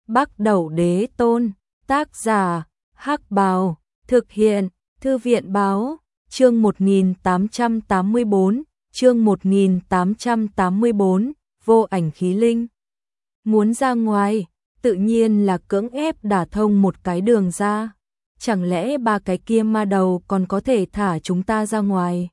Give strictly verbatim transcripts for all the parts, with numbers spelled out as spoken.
Bắc Đẩu Đế Tôn, tác giả, Hắc Bào, thực hiện, Thư viện Báo, chương một nghìn tám trăm tám mươi tư, chương một nghìn tám trăm tám mươi tư, vô ảnh khí linh. Muốn ra ngoài, tự nhiên là cưỡng ép đả thông một cái đường ra. Chẳng lẽ ba cái kia ma đầu còn có thể thả chúng ta ra ngoài?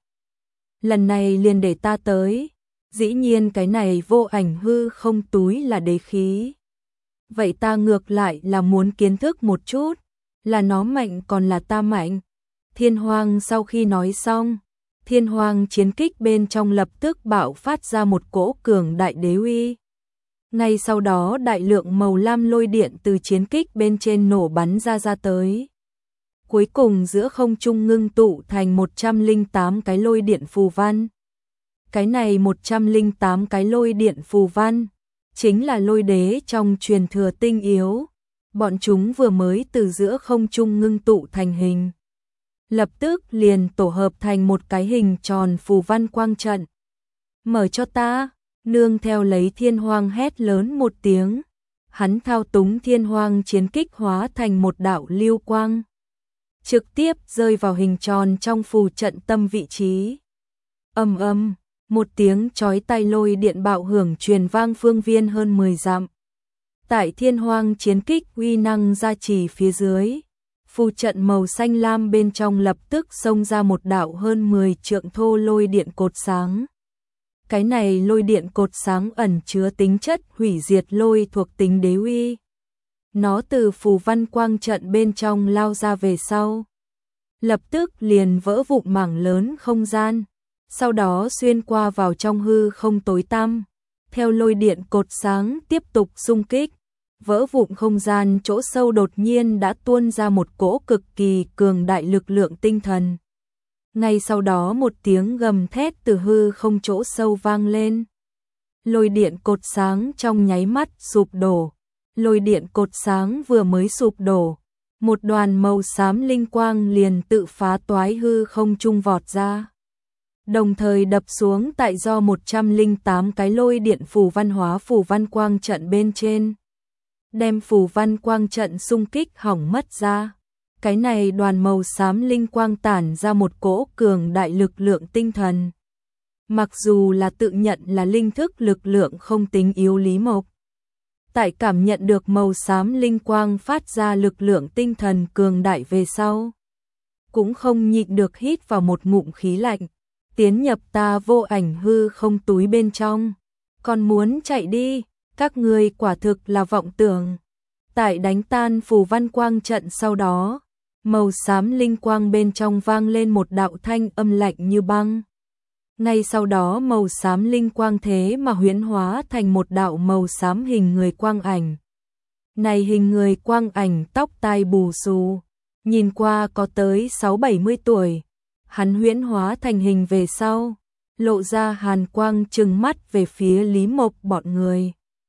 Lần này liền để ta tới. Dĩ nhiên cái này vô ảnh hư không túi là đế khí. Vậy ta ngược lại là muốn kiến thức một chút, là nó mạnh còn là ta mạnh. Thiên Hoang sau khi nói xong, Thiên Hoang chiến kích bên trong lập tức bạo phát ra một cỗ cường đại đế uy. Ngay sau đó đại lượng màu lam lôi điện từ chiến kích bên trên nổ bắn ra ra tới. Cuối cùng giữa không trung ngưng tụ thành một trăm lẻ tám cái lôi điện phù văn. Cái này một trăm lẻ tám cái lôi điện phù văn chính là lôi đế trong truyền thừa tinh yếu. Bọn chúng vừa mới từ giữa không trung ngưng tụ thành hình, lập tức liền tổ hợp thành một cái hình tròn phù văn quang trận. Mở cho ta, nương theo lấy Thiên Hoang hét lớn một tiếng. Hắn thao túng Thiên Hoang chiến kích hóa thành một đạo lưu quang, trực tiếp rơi vào hình tròn trong phù trận tâm vị trí. Ầm ầm, một tiếng chói tai lôi điện bạo hưởng truyền vang phương viên hơn mười dặm. Tại Thiên Hoang chiến kích uy năng gia trì phía dưới, phù trận màu xanh lam bên trong lập tức xông ra một đạo hơn mười trượng thô lôi điện cột sáng. Cái này lôi điện cột sáng ẩn chứa tính chất hủy diệt lôi thuộc tính đế uy. Nó từ phù văn quang trận bên trong lao ra về sau, lập tức liền vỡ vụn mảng lớn không gian, sau đó xuyên qua vào trong hư không tối tăm. Theo lôi điện cột sáng tiếp tục xung kích, vỡ vụn không gian chỗ sâu đột nhiên đã tuôn ra một cỗ cực kỳ cường đại lực lượng tinh thần. Ngay sau đó một tiếng gầm thét từ hư không chỗ sâu vang lên. Lôi điện cột sáng trong nháy mắt sụp đổ. Lôi điện cột sáng vừa mới sụp đổ, một đoàn màu xám linh quang liền tự phá toái hư không trung vọt ra. Đồng thời đập xuống tại do một trăm lẻ tám cái lôi điện phù văn hóa phù văn quang trận bên trên, đem phù văn quang trận xung kích hỏng mất ra. Cái này đoàn màu xám linh quang tản ra một cỗ cường đại lực lượng tinh thần. Mặc dù là tự nhận là linh thức lực lượng không tính yếu Lý Mộc, tại cảm nhận được màu xám linh quang phát ra lực lượng tinh thần cường đại về sau, cũng không nhịn được hít vào một ngụm khí lạnh. Tiến nhập ta vô ảnh hư không túi bên trong, còn muốn chạy đi, các ngươi quả thực là vọng tưởng. Tại đánh tan phù văn quang trận sau đó, màu xám linh quang bên trong vang lên một đạo thanh âm lạnh như băng. Ngay sau đó màu xám linh quang thế mà huyễn hóa thành một đạo màu xám hình người quang ảnh. Này hình người quang ảnh tóc tai bù xù, nhìn qua có tới sáu bảy mươi tuổi. Hắn huyễn hóa thành hình về sau, lộ ra hàn quang trừng mắt về phía Lý Mộc bọn người.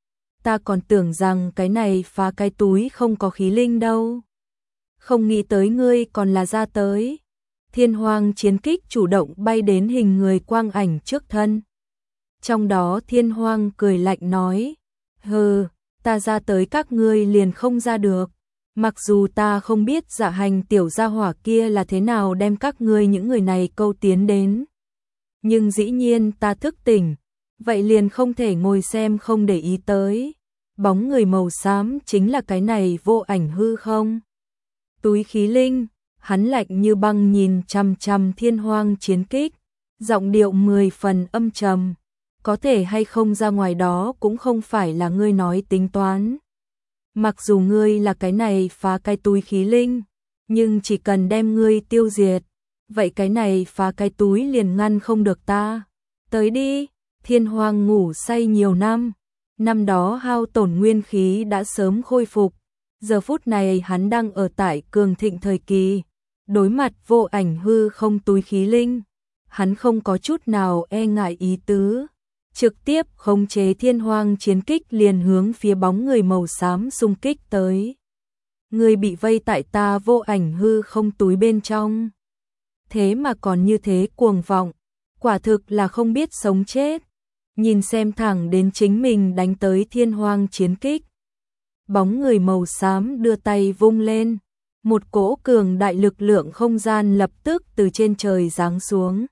Ta còn tưởng rằng cái này phá cái túi không có khí linh đâu. Không nghĩ tới ngươi còn là ra tới. Thiên Hoang chiến kích chủ động bay đến hình người quang ảnh trước thân. Trong đó Thiên Hoang cười lạnh nói, hừ, ta ra tới các ngươi liền không ra được. Mặc dù ta không biết dạ hành tiểu gia hỏa kia là thế nào đem các ngươi những người này câu tiến đến, nhưng dĩ nhiên ta thức tỉnh, vậy liền không thể ngồi xem không để ý tới. Bóng người màu xám chính là cái này vô ảnh hư không túi khí linh. Hắn lạnh như băng nhìn chằm chằm Thiên Hoang chiến kích, giọng điệu mười phần âm trầm. Có thể hay không ra ngoài đó cũng không phải là ngươi nói tính toán. Mặc dù ngươi là cái này phá cái túi khí linh, nhưng chỉ cần đem ngươi tiêu diệt, vậy cái này phá cái túi liền ngăn không được ta. Tới đi. Thiên Hoang ngủ say nhiều năm, năm đó hao tổn nguyên khí đã sớm khôi phục. Giờ phút này hắn đang ở tại cường thịnh thời kỳ, đối mặt vô ảnh hư không túi khí linh, hắn không có chút nào e ngại ý tứ, trực tiếp khống chế Thiên Hoang chiến kích liền hướng phía bóng người màu xám xung kích tới. Người bị vây tại ta vô ảnh hư không túi bên trong, thế mà còn như thế cuồng vọng, quả thực là không biết sống chết. Nhìn xem thẳng đến chính mình đánh tới Thiên Hoang chiến kích, bóng người màu xám đưa tay vung lên, một cỗ cường đại lực lượng không gian lập tức từ trên trời giáng xuống.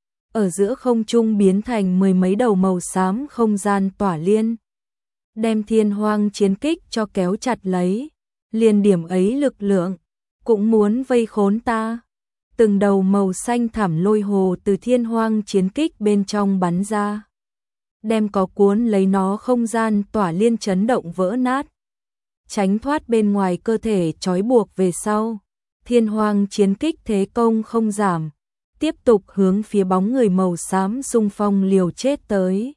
Ở giữa không trung biến thành mười mấy đầu màu xám không gian tỏa liên, đem Thiên Hoang chiến kích cho kéo chặt lấy, liền điểm ấy lực lượng, cũng muốn vây khốn ta. Từng đầu màu xanh thẳm lôi hồ từ Thiên Hoang chiến kích bên trong bắn ra, đem có cuốn lấy nó không gian tỏa liên chấn động vỡ nát, tránh thoát bên ngoài cơ thể trói buộc về sau. Thiên Hoang chiến kích thế công không giảm, tiếp tục hướng phía bóng người màu xám xung phong liều chết tới.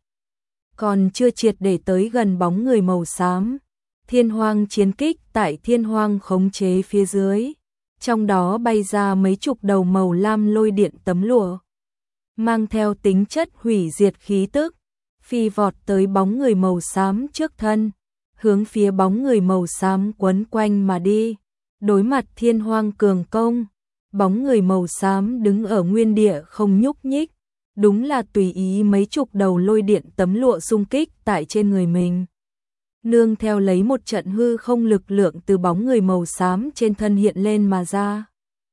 Còn chưa triệt để tới gần bóng người màu xám, Thiên Hoang chiến kích tại Thiên Hoang khống chế phía dưới, trong đó bay ra mấy chục đầu màu lam lôi điện tấm lụa, mang theo tính chất hủy diệt khí tức, phi vọt tới bóng người màu xám trước thân, hướng phía bóng người màu xám quấn quanh mà đi. Đối mặt Thiên Hoang cường công, bóng người màu xám đứng ở nguyên địa không nhúc nhích, đúng là tùy ý mấy chục đầu lôi điện tấm lụa xung kích tại trên người mình. Nương theo lấy một trận hư không lực lượng từ bóng người màu xám trên thân hiện lên mà ra,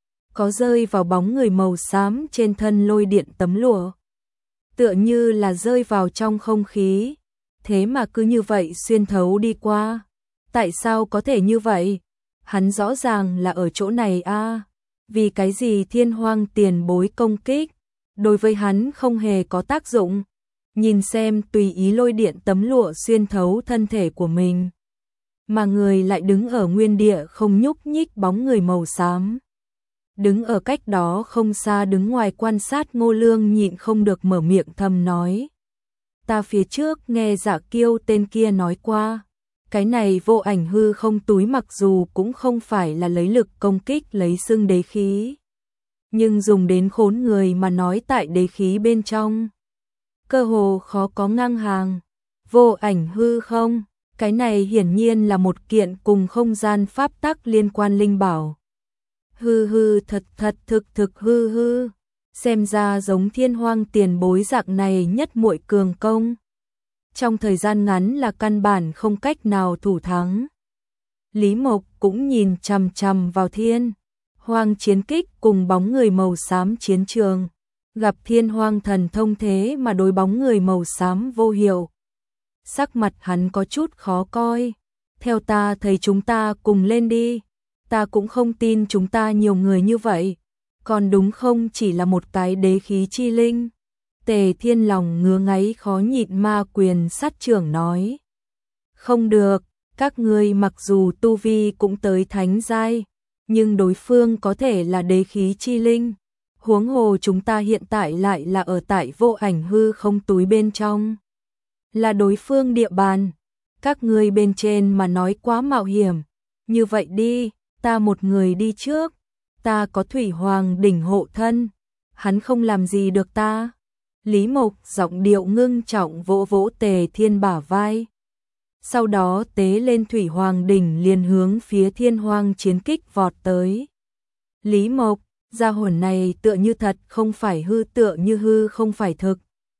có rơi vào bóng người màu xám trên thân lôi điện tấm lụa, tựa như là rơi vào trong không khí, thế mà cứ như vậy xuyên thấu đi qua. Tại sao có thể như vậy? Hắn rõ ràng là ở chỗ này a. À. Vì cái gì Thiên Hoang tiền bối công kích đối với hắn không hề có tác dụng? Nhìn xem tùy ý lôi điện tấm lụa xuyên thấu thân thể của mình, mà người lại đứng ở nguyên địa không nhúc nhích. Bóng người màu xám đứng ở cách đó không xa đứng ngoài quan sát, Ngô Lương nhịn không được mở miệng thầm nói: ta phía trước nghe Dạ Kiêu tên kia nói qua, cái này vô ảnh hư không túi mặc dù cũng không phải là lấy lực công kích lấy xưng đế khí, nhưng dùng đến khốn người mà nói tại đế khí bên trong, cơ hồ khó có ngang hàng. Vô ảnh hư không, cái này hiển nhiên là một kiện cùng không gian pháp tắc liên quan linh bảo. Hư hư thật thật thực thực hư hư, xem ra giống Thiên Hoang tiền bối dạng này nhất muội cường công, trong thời gian ngắn là căn bản không cách nào thủ thắng. Lý Mộc cũng nhìn chằm chằm vào Thiên Hoang chiến kích cùng bóng người màu xám chiến trường, gặp Thiên Hoang thần thông thế mà đối bóng người màu xám vô hiệu. Sắc mặt hắn có chút khó coi. Theo ta thấy chúng ta cùng lên đi, ta cũng không tin chúng ta nhiều người như vậy, còn đúng không chỉ là một cái đế khí chi linh. Tề Thiên lòng ngứa ngáy khó nhịn, ma quyền sát trưởng nói: không được, các ngươi mặc dù tu vi cũng tới thánh giai, nhưng đối phương có thể là đế khí chi linh, huống hồ chúng ta hiện tại lại là ở tại vô ảnh hư không túi bên trong, là đối phương địa bàn, các ngươi bên trên mà nói quá mạo hiểm. Như vậy đi, ta một người đi trước, ta có Thủy Hoàng đỉnh hộ thân, hắn không làm gì được ta. Lý Mộc giọng điệu ngưng trọng vỗ vỗ Tề Thiên bả vai, sau đó tế lên Thủy Hoàng đỉnh liền hướng phía Thiên Hoang chiến kích vọt tới. Lý Mộc, gia hồn này tựa như thật không phải hư, tựa như hư không phải thực.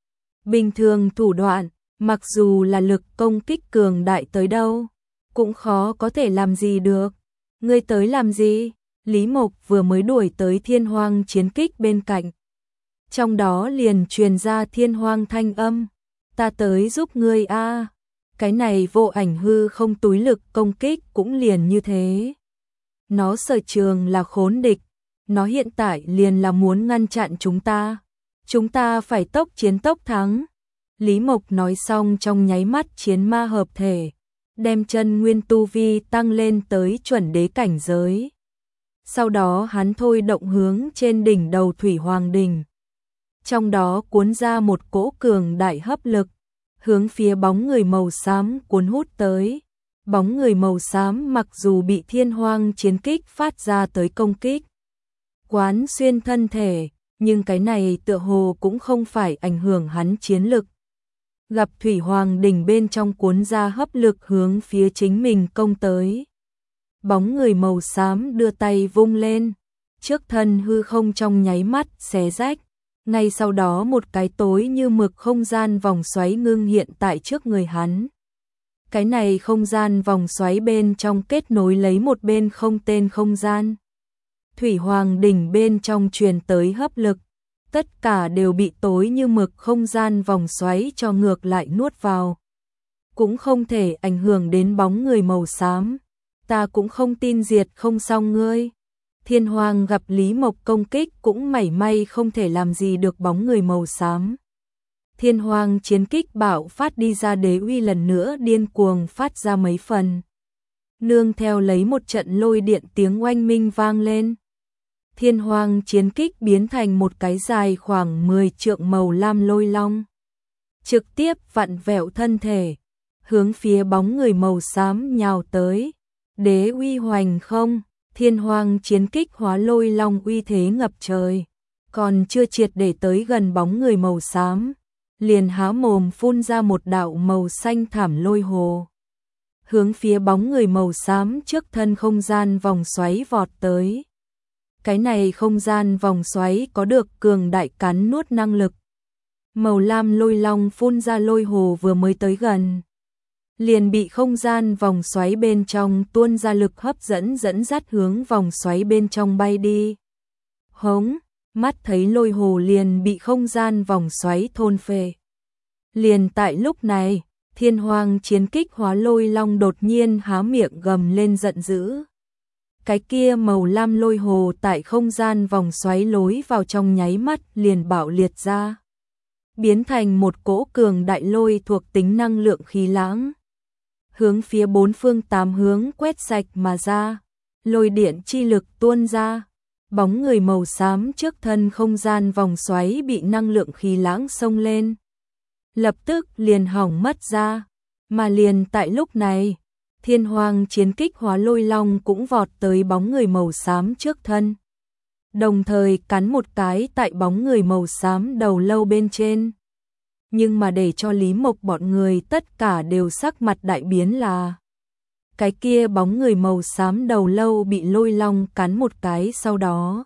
Bình thường thủ đoạn, mặc dù là lực công kích cường đại tới đâu, cũng khó có thể làm gì được. Ngươi tới làm gì? Lý Mộc vừa mới đuổi tới Thiên Hoang chiến kích bên cạnh, trong đó liền truyền ra Thiên Hoang thanh âm: ta tới giúp ngươi a. À. Cái này vô ảnh hư không túi lực công kích cũng liền như thế. Nó sở trường là khốn địch, nó hiện tại liền là muốn ngăn chặn chúng ta. Chúng ta phải tốc chiến tốc thắng. Lý Mộc nói xong trong nháy mắt chiến ma hợp thể, đem chân nguyên tu vi tăng lên tới chuẩn đế cảnh giới. Sau đó hắn thôi động hướng trên đỉnh đầu Thủy Hoàng đỉnh, trong đó cuốn ra một cỗ cường đại hấp lực, hướng phía bóng người màu xám cuốn hút tới. Bóng người màu xám mặc dù bị Thiên Hoang chiến kích phát ra tới công kích, quán xuyên thân thể, nhưng cái này tựa hồ cũng không phải ảnh hưởng hắn chiến lực. Gặp Thủy Hoàng đỉnh bên trong cuốn ra hấp lực hướng phía chính mình công tới. Bóng người màu xám đưa tay vung lên, trước thân hư không trong nháy mắt xé rách. Ngay sau đó một cái tối như mực không gian vòng xoáy ngưng hiện tại trước người hắn. Cái này không gian vòng xoáy bên trong kết nối lấy một bên không tên không gian. Thủy Hoàng đỉnh bên trong truyền tới hấp lực, tất cả đều bị tối như mực không gian vòng xoáy cho ngược lại nuốt vào. Cũng không thể ảnh hưởng đến bóng người màu xám. Ta cũng không tin diệt không xong ngươi. Thiên Hoàng gặp Lý Mộc công kích cũng mảy may không thể làm gì được bóng người màu xám. Thiên Hoàng chiến kích bạo phát đi ra, đế uy lần nữa điên cuồng phát ra mấy phần. Nương theo lấy một trận lôi điện tiếng oanh minh vang lên. Thiên Hoàng chiến kích biến thành một cái dài khoảng mười trượng màu lam lôi long. Trực tiếp vặn vẹo thân thể, hướng phía bóng người màu xám nhào tới. Đế uy hoành không, Thiên Hoàng chiến kích hóa lôi long uy thế ngập trời. Còn chưa triệt để tới gần bóng người màu xám, liền há mồm phun ra một đạo màu xanh thảm lôi hồ. Hướng phía bóng người màu xám trước thân không gian vòng xoáy vọt tới. Cái này không gian vòng xoáy có được cường đại cắn nuốt năng lực. Màu lam lôi long phun ra lôi hồ vừa mới tới gần, liền bị không gian vòng xoáy bên trong tuôn ra lực hấp dẫn dẫn dắt hướng vòng xoáy bên trong bay đi. Hống, mắt thấy lôi hồ liền bị không gian vòng xoáy thôn phệ. Liền tại lúc này, Thiên Hoàng chiến kích hóa lôi long đột nhiên há miệng gầm lên giận dữ. Cái kia màu lam lôi hồ tại không gian vòng xoáy lối vào trong nháy mắt liền bạo liệt ra, biến thành một cỗ cường đại lôi thuộc tính năng lượng khí lãng, hướng phía bốn phương tám hướng quét sạch mà ra. Lôi điện chi lực tuôn ra, bóng người màu xám trước thân không gian vòng xoáy bị năng lượng khí lãng xông lên, lập tức liền hỏng mất ra. Mà liền tại lúc này, Thiên Hoàng chiến kích hóa lôi long cũng vọt tới bóng người màu xám trước thân, đồng thời cắn một cái tại bóng người màu xám đầu lâu bên trên. Nhưng mà để cho Lý Mộc bọn người tất cả đều sắc mặt đại biến là cái kia bóng người màu xám đầu lâu bị lôi long cắn một cái sau đó,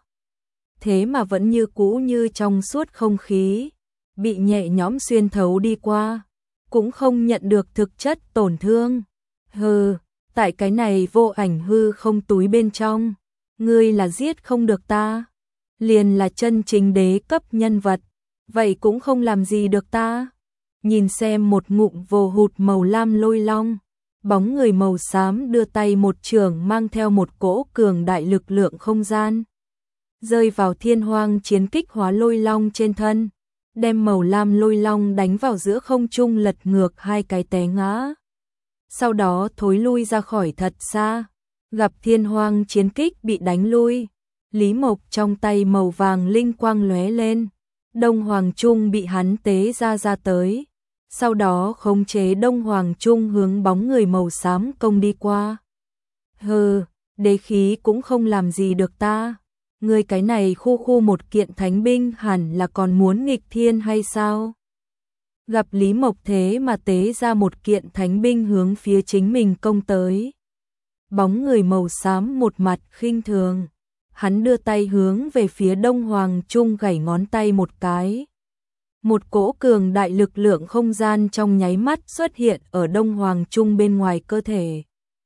thế mà vẫn như cũ như trong suốt không khí, bị nhẹ nhõm xuyên thấu đi qua, cũng không nhận được thực chất tổn thương. Hừ, tại cái này vô ảnh hư không túi bên trong, ngươi là giết không được ta, liền là chân chính đế cấp nhân vật, vậy cũng không làm gì được ta. Nhìn xem một ngụm vồ hụt màu lam lôi long, bóng người màu xám đưa tay một trường mang theo một cỗ cường đại lực lượng không gian, rơi vào Thiên Hoàng chiến kích hóa lôi long trên thân, đem màu lam lôi long đánh vào giữa không trung lật ngược hai cái té ngã. Sau đó thối lui ra khỏi thật xa, gặp Thiên Hoàng chiến kích bị đánh lui, Lý Mộc trong tay màu vàng linh quang lóe lên, Đông Hoàng Trung bị hắn tế ra ra tới, sau đó khống chế Đông Hoàng Trung hướng bóng người màu xám công đi qua. Hừ, đế khí cũng không làm gì được ta, ngươi cái này khu khu một kiện thánh binh hẳn là còn muốn nghịch thiên hay sao? Gặp Lý Mộc thế mà tế ra một kiện thánh binh hướng phía chính mình công tới. Bóng người màu xám một mặt khinh thường, hắn đưa tay hướng về phía Đông Hoàng Trung gảy ngón tay một cái. Một cỗ cường đại lực lượng không gian trong nháy mắt xuất hiện ở Đông Hoàng Trung bên ngoài cơ thể,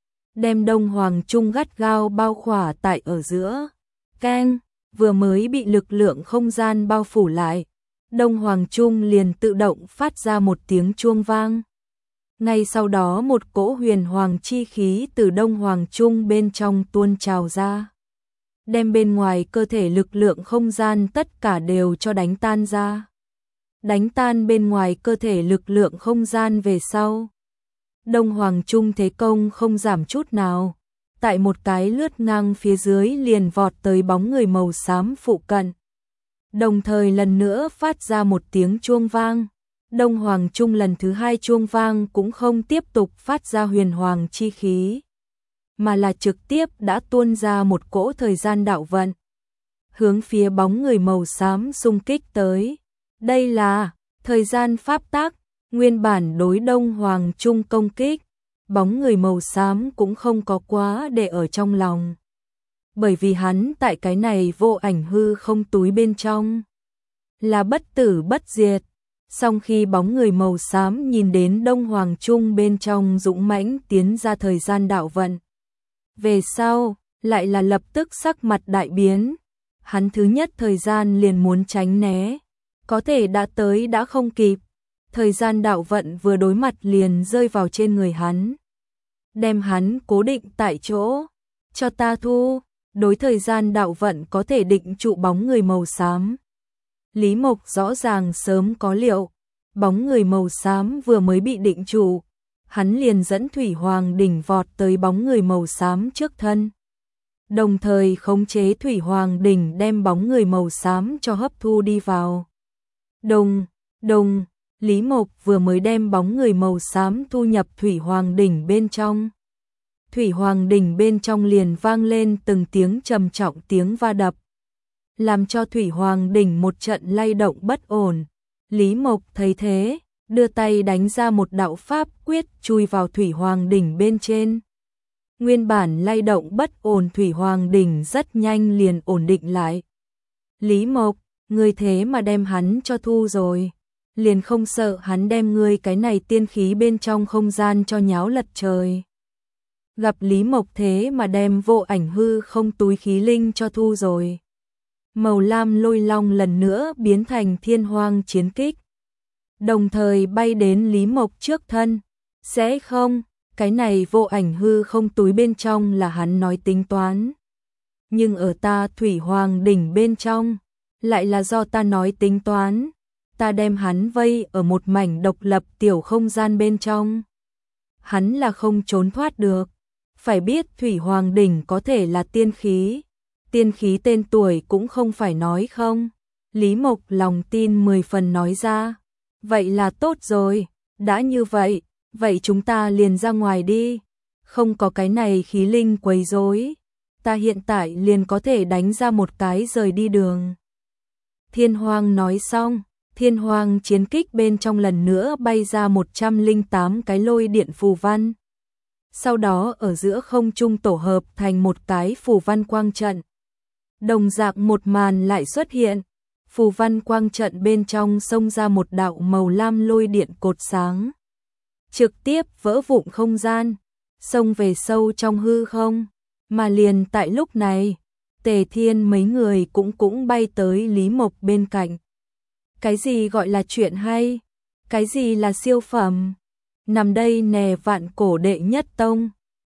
đem Đông Hoàng Trung gắt gao bao khỏa tại ở giữa. Keng, vừa mới bị lực lượng không gian bao phủ lại, Đông Hoàng Trung liền tự động phát ra một tiếng chuông vang. Ngay sau đó một cỗ huyền hoàng chi khí từ Đông Hoàng Trung bên trong tuôn trào ra, đem bên ngoài cơ thể lực lượng không gian tất cả đều cho đánh tan ra. Đánh tan bên ngoài cơ thể lực lượng không gian về sau, Đông Hoàng Trung thế công không giảm chút nào, tại một cái lướt ngang phía dưới liền vọt tới bóng người màu xám phụ cận. Đồng thời lần nữa phát ra một tiếng chuông vang, Đông Hoàng Trung lần thứ hai chuông vang cũng không tiếp tục phát ra huyền hoàng chi khí, mà là trực tiếp đã tuôn ra một cỗ thời gian đạo vận, hướng phía bóng người màu xám xung kích tới. Đây là thời gian pháp tác, nguyên bản đối Đông Hoàng Trung công kích, bóng người màu xám cũng không có quá để ở trong lòng, bởi vì hắn tại cái này vô ảnh hư không túi bên trong là bất tử bất diệt, Song khi bóng người màu xám nhìn đến Đông Hoàng Trung bên trong dũng mãnh tiến ra thời gian đạo vận. Về sau, lại là lập tức sắc mặt đại biến. Hắn thứ nhất thời gian liền muốn tránh né. Có thể đã tới đã không kịp. Thời gian đạo vận vừa đối mặt liền rơi vào trên người hắn. Đem hắn cố định tại chỗ. Cho ta thu. Đối thời gian đạo vận có thể định trụ bóng người màu xám. Lý Mộc rõ ràng sớm có liệu. Bóng người màu xám vừa mới bị định trụ. Hắn liền dẫn Thủy Hoàng đỉnh vọt tới bóng người màu xám trước thân. Đồng thời khống chế Thủy Hoàng đỉnh đem bóng người màu xám cho hấp thu đi vào. Đồng, đồng, Lý Mộc vừa mới đem bóng người màu xám thu nhập Thủy Hoàng đỉnh bên trong. Thủy Hoàng đỉnh bên trong liền vang lên từng tiếng trầm trọng tiếng va đập. Làm cho Thủy Hoàng đỉnh một trận lay động bất ổn. Lý Mộc thấy thế, đưa tay đánh ra một đạo pháp quyết chui vào Thủy Hoàng đỉnh bên trên. Nguyên bản lay động bất ổn Thủy Hoàng đỉnh rất nhanh liền ổn định lại. Lý Mộc, ngươi thế mà đem hắn cho thu rồi. Liền không sợ hắn đem ngươi cái này tiên khí bên trong không gian cho nháo lật trời. Gặp Lý Mộc thế mà đem vô ảnh hư không túi khí linh cho thu rồi. Màu lam lôi long lần nữa biến thành thiên hoang chiến kích. Đồng thời bay đến Lý Mộc trước thân. Sẽ không, cái này vô ảnh hư không túi bên trong là hắn nói tính toán. Nhưng ở ta Thủy Hoàng đỉnh bên trong, lại là do ta nói tính toán. Ta đem hắn vây ở một mảnh độc lập tiểu không gian bên trong. Hắn là không trốn thoát được. Phải biết Thủy Hoàng đỉnh có thể là tiên khí. Tiên khí tên tuổi cũng không phải nói không. Lý Mộc lòng tin mười phần nói ra. Vậy là tốt rồi, đã như vậy, vậy chúng ta liền ra ngoài đi. Không có cái này khí linh quấy rối, ta hiện tại liền có thể đánh ra một cái rời đi đường. Thiên Hoang nói xong, Thiên Hoang chiến kích bên trong lần nữa bay ra một trăm lẻ tám cái lôi điện phù văn. Sau đó ở giữa không trung tổ hợp thành một cái phù văn quang trận. Đồng dạng một màn lại xuất hiện, phù văn quang trận bên trong xông ra một đạo màu lam lôi điện cột sáng. Trực tiếp vỡ vụn không gian, xông về sâu trong hư không, mà liền tại lúc này, Tề Thiên mấy người cũng cũng bay tới Lý Mộc bên cạnh. Cái gì gọi là chuyện hay? Cái gì là siêu phẩm? Nằm đây nè vạn cổ đệ nhất tông,